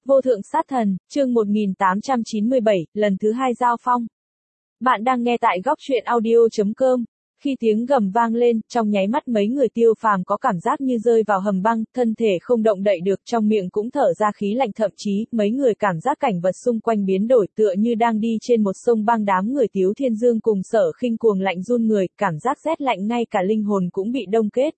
Vô thượng sát thần, chương 1897, lần thứ 2 giao phong. Bạn đang nghe tại góc truyện audio.com. Khi tiếng gầm vang lên, trong nháy mắt mấy người Tiêu Phàm có cảm giác như rơi vào hầm băng, thân thể không động đậy được, trong miệng cũng thở ra khí lạnh, thậm chí, mấy người cảm giác cảnh vật xung quanh biến đổi, tựa như đang đi trên một sông băng. Đám người Tiếu Thiên Dương cùng Sở Khinh cuồng lạnh run người, cảm giác rét lạnh ngay cả linh hồn cũng bị đông kết.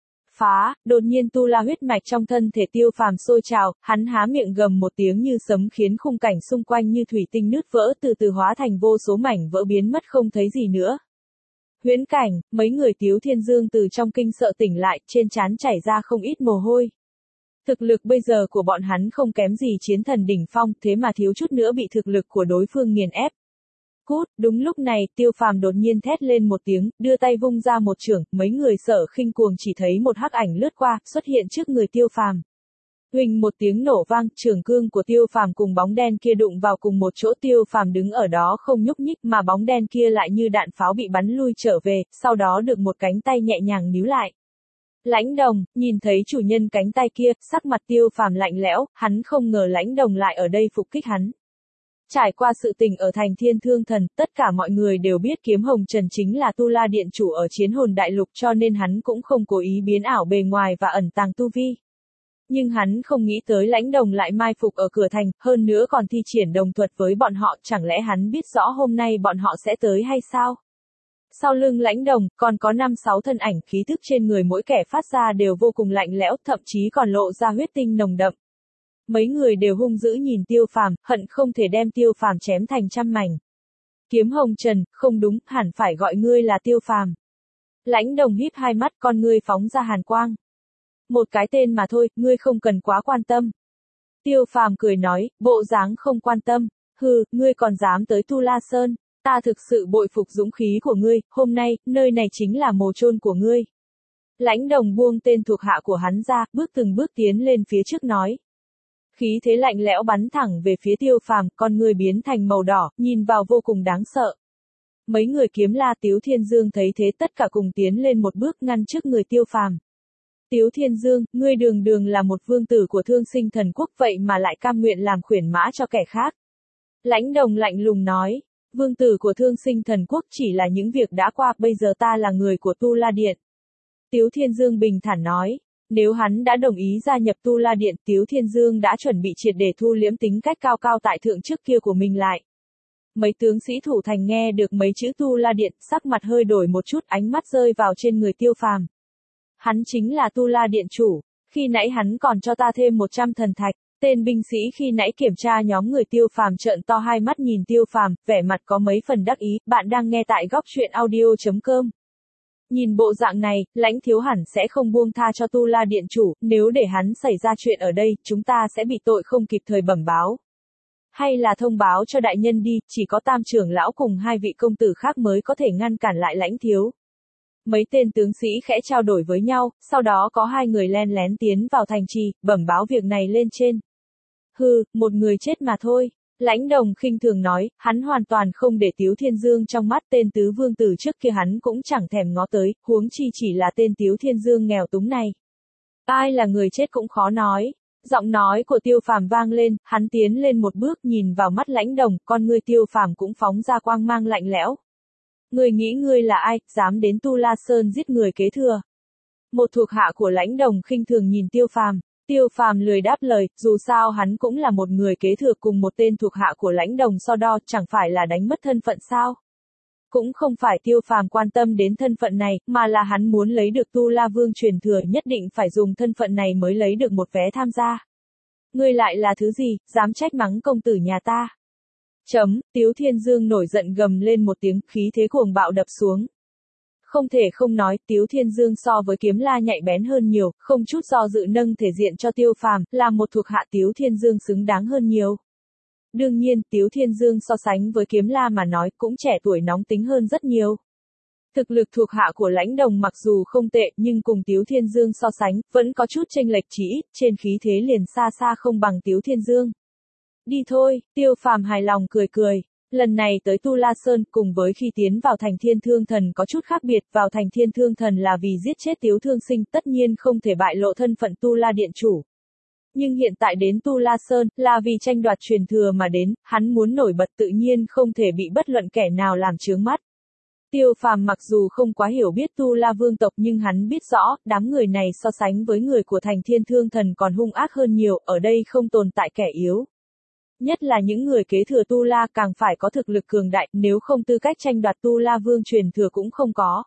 Phá, đột nhiên tu la huyết mạch trong thân thể Tiêu Phàm sôi trào, hắn há miệng gầm một tiếng như sấm khiến khung cảnh xung quanh như thủy tinh nứt vỡ, từ từ hóa thành vô số mảnh vỡ biến mất không thấy gì nữa. Huyễn cảnh, mấy người Tiếu Thiên Dương từ trong kinh sợ tỉnh lại, trên trán chảy ra không ít mồ hôi. Thực lực bây giờ của bọn hắn không kém gì chiến thần đỉnh phong, thế mà thiếu chút nữa bị thực lực của đối phương nghiền ép. Cút, đúng lúc này, Tiêu Phàm đột nhiên thét lên một tiếng, đưa tay vung ra một chưởng, mấy người Sở Khinh cuồng chỉ thấy một hắc ảnh lướt qua, xuất hiện trước người Tiêu Phàm. Huỳnh một tiếng nổ vang, chưởng cương của Tiêu Phàm cùng bóng đen kia đụng vào cùng một chỗ, Tiêu Phàm đứng ở đó không nhúc nhích, mà bóng đen kia lại như đạn pháo bị bắn lui trở về, sau đó được một cánh tay nhẹ nhàng níu lại. Lãnh Đồng, nhìn thấy chủ nhân cánh tay kia, sắc mặt Tiêu Phàm lạnh lẽo, hắn không ngờ Lãnh Đồng lại ở đây phục kích hắn. Trải qua sự tình ở thành Thiên Thương Thần, tất cả mọi người đều biết Kiếm Hồng Trần chính là Tu La Điện chủ ở Chiến Hồn Đại Lục, cho nên hắn cũng không cố ý biến ảo bề ngoài và ẩn tàng tu vi. Nhưng hắn không nghĩ tới Lãnh Đồng lại mai phục ở cửa thành, hơn nữa còn thi triển đồng thuật với bọn họ, chẳng lẽ hắn biết rõ hôm nay bọn họ sẽ tới hay sao? Sau lưng Lãnh Đồng, còn có 5-6 thân ảnh, khí thức trên người mỗi kẻ phát ra đều vô cùng lạnh lẽo, thậm chí còn lộ ra huyết tinh nồng đậm. Mấy người đều hung dữ nhìn Tiêu Phàm, hận không thể đem Tiêu Phàm chém thành trăm mảnh. Kiếm Hồng Trần, không đúng, hẳn phải gọi ngươi là Tiêu Phàm. Lãnh Đồng híp hai mắt, con ngươi phóng ra hàn quang. Một cái tên mà thôi, ngươi không cần quá quan tâm. Tiêu Phàm cười nói, bộ dáng không quan tâm. Hừ, ngươi còn dám tới Tu La Sơn, ta thực sự bội phục dũng khí của ngươi, hôm nay, nơi này chính là mồ chôn của ngươi. Lãnh Đồng buông tên thuộc hạ của hắn ra, bước từng bước tiến lên phía trước nói. Khí thế lạnh lẽo bắn thẳng về phía Tiêu Phàm, con người biến thành màu đỏ, nhìn vào vô cùng đáng sợ. Mấy người Kiếm La Tiếu Thiên Dương thấy thế tất cả cùng tiến lên một bước ngăn trước người Tiêu Phàm. Tiếu Thiên Dương, ngươi đường đường là một vương tử của Thương Sinh Thần Quốc, vậy mà lại cam nguyện làm khuyển mã cho kẻ khác. Lãnh Đồng lạnh lùng nói, vương tử của Thương Sinh Thần Quốc chỉ là những việc đã qua, bây giờ ta là người của Tu La Điện. Tiếu Thiên Dương bình thản nói. Nếu hắn đã đồng ý gia nhập Tu La Điện, Tiếu Thiên Dương đã chuẩn bị triệt để thu liễm tính cách cao cao tại thượng trước kia của mình lại. Mấy tướng sĩ thủ thành nghe được mấy chữ Tu La Điện, sắc mặt hơi đổi một chút, ánh mắt rơi vào trên người Tiêu Phàm. Hắn chính là Tu La Điện chủ, khi nãy hắn còn cho ta thêm 100 thần thạch. Tên binh sĩ khi nãy kiểm tra nhóm người Tiêu Phàm trợn to hai mắt nhìn Tiêu Phàm, vẻ mặt có mấy phần đắc ý. Bạn đang nghe tại góc truyện audio.com. Nhìn bộ dạng này, Lãnh thiếu hẳn sẽ không buông tha cho Tu La Điện chủ, nếu để hắn xảy ra chuyện ở đây, chúng ta sẽ bị tội không kịp thời bẩm báo. Hay là thông báo cho đại nhân đi, chỉ có Tam trưởng lão cùng 2 vị công tử khác mới có thể ngăn cản lại Lãnh thiếu. Mấy tên tướng sĩ khẽ trao đổi với nhau, sau đó có 2 người len lén tiến vào thành trì, bẩm báo việc này lên trên. Hừ, một người chết mà thôi. Lãnh Đồng khinh thường nói, hắn hoàn toàn không để Tiếu Thiên Dương trong mắt, tên tứ vương tử trước kia hắn cũng chẳng thèm ngó tới, huống chi chỉ là tên Tiếu Thiên Dương nghèo túng này. Ai là người chết cũng khó nói. Giọng nói của Tiêu Phàm vang lên, hắn tiến lên một bước nhìn vào mắt Lãnh Đồng, con ngươi Tiêu Phàm cũng phóng ra quang mang lạnh lẽo. Ngươi nghĩ ngươi là ai, dám đến Tu La Sơn giết người kế thừa? Một thuộc hạ của Lãnh Đồng khinh thường nhìn Tiêu Phàm. Tiêu Phàm lười đáp lời, dù sao hắn cũng là một người kế thừa cùng một tên thuộc hạ của Lãnh Đồng so đo, chẳng phải là đánh mất thân phận sao? Cũng không phải Tiêu Phàm quan tâm đến thân phận này, mà là hắn muốn lấy được Tu La Vương truyền thừa, nhất định phải dùng thân phận này mới lấy được một vé tham gia. Ngươi lại là thứ gì, dám trách mắng công tử nhà ta? Tiếu Thiên Dương nổi giận gầm lên một tiếng, khí thế cuồng bạo đập xuống. Không thể không nói, Tiếu Thiên Dương so với Kiếm La nhạy bén hơn nhiều, không chút do dự nâng thể diện cho Tiêu Phàm, làm một thuộc hạ Tiếu Thiên Dương xứng đáng hơn nhiều. Đương nhiên, Tiếu Thiên Dương so sánh với Kiếm La mà nói, cũng trẻ tuổi nóng tính hơn rất nhiều. Thực lực thuộc hạ của Lãnh Đồng mặc dù không tệ, nhưng cùng Tiếu Thiên Dương so sánh, vẫn có chút chênh lệch, chỉ ít, trên khí thế liền xa xa không bằng Tiếu Thiên Dương. Đi thôi, Tiêu Phàm hài lòng cười cười. Lần này tới Tu La Sơn, cùng với khi tiến vào thành Thiên Thương Thần có chút khác biệt, vào thành Thiên Thương Thần là vì giết chết Tiếu Thương Sinh, tất nhiên không thể bại lộ thân phận Tu La Điện chủ. Nhưng hiện tại đến Tu La Sơn, là vì tranh đoạt truyền thừa mà đến, hắn muốn nổi bật tự nhiên không thể bị bất luận kẻ nào làm chướng mắt. Tiêu Phàm mặc dù không quá hiểu biết Tu La Vương tộc nhưng hắn biết rõ, đám người này so sánh với người của thành Thiên Thương Thần còn hung ác hơn nhiều, ở đây không tồn tại kẻ yếu. Nhất là những người kế thừa Tu La càng phải có thực lực cường đại, nếu không tư cách tranh đoạt Tu La Vương truyền thừa cũng không có.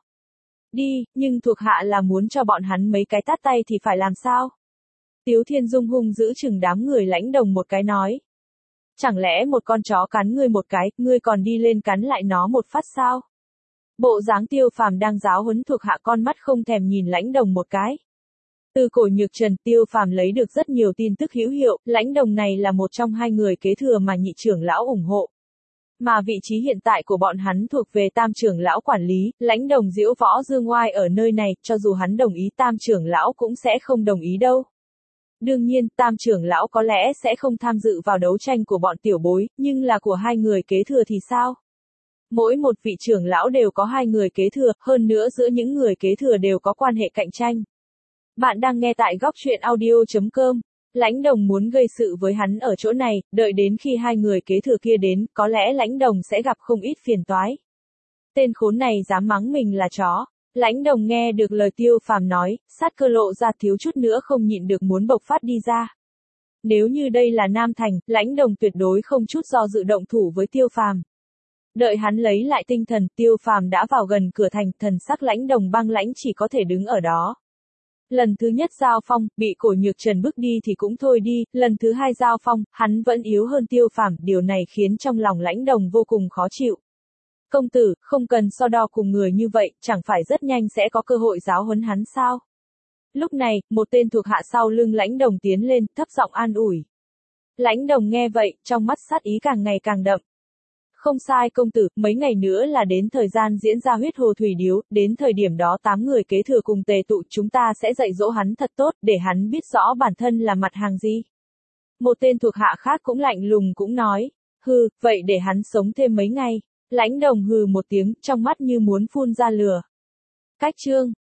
Đi, nhưng thuộc hạ là muốn cho bọn hắn mấy cái tát tay thì phải làm sao? Tiếu Thiên Dung hung giữ chừng đám người Lãnh Đồng một cái nói. Chẳng lẽ một con chó cắn ngươi một cái, ngươi còn đi lên cắn lại nó một phát sao? Bộ dáng Tiêu Phàm đang giáo huấn thuộc hạ con mắt không thèm nhìn Lãnh Đồng một cái. Từ Cổ Nhược Trần, Tiêu Phàm lấy được rất nhiều tin tức hữu hiệu, Lãnh Đồng này là một trong hai người kế thừa mà nhị trưởng lão ủng hộ. Mà vị trí hiện tại của bọn hắn thuộc về tam trưởng lão quản lý, Lãnh Đồng diễu võ dương oai ở nơi này, cho dù hắn đồng ý tam trưởng lão cũng sẽ không đồng ý đâu. Đương nhiên, tam trưởng lão có lẽ sẽ không tham dự vào đấu tranh của bọn tiểu bối, nhưng là của hai người kế thừa thì sao? Mỗi một vị trưởng lão đều có hai người kế thừa, hơn nữa giữa những người kế thừa đều có quan hệ cạnh tranh. Bạn đang nghe tại góc truyện audio.com. Lãnh Đồng muốn gây sự với hắn ở chỗ này, đợi đến khi hai người kế thừa kia đến, có lẽ Lãnh Đồng sẽ gặp không ít phiền toái. Tên khốn này dám mắng mình là chó. Lãnh Đồng nghe được lời Tiêu Phàm nói, sát cơ lộ ra thiếu chút nữa không nhịn được muốn bộc phát đi ra. Nếu như đây là Nam Thành, Lãnh Đồng tuyệt đối không chút do dự động thủ với Tiêu Phàm. Đợi hắn lấy lại tinh thần, Tiêu Phàm đã vào gần cửa thành, thần sắc Lãnh Đồng băng lãnh chỉ có thể đứng ở đó. Lần thứ nhất giao phong, bị Cổ Nhược Trần bước đi thì cũng thôi đi, lần thứ hai giao phong, hắn vẫn yếu hơn Tiêu Phàm, điều này khiến trong lòng Lãnh Đồng vô cùng khó chịu. Công tử, không cần so đo cùng người như vậy, chẳng phải rất nhanh sẽ có cơ hội giáo huấn hắn sao? Lúc này, một tên thuộc hạ sau lưng Lãnh Đồng tiến lên, thấp giọng an ủi. Lãnh Đồng nghe vậy, trong mắt sát ý càng ngày càng đậm. Không sai công tử, mấy ngày nữa là đến thời gian diễn ra huyết hồ thủy điếu, đến thời điểm đó 8 người kế thừa cùng tề tụ, chúng ta sẽ dạy dỗ hắn thật tốt, để hắn biết rõ bản thân là mặt hàng gì. Một tên thuộc hạ khác cũng lạnh lùng cũng nói, hừ, vậy để hắn sống thêm mấy ngày. Lãnh Đồng hừ một tiếng, trong mắt như muốn phun ra lửa. Cách chương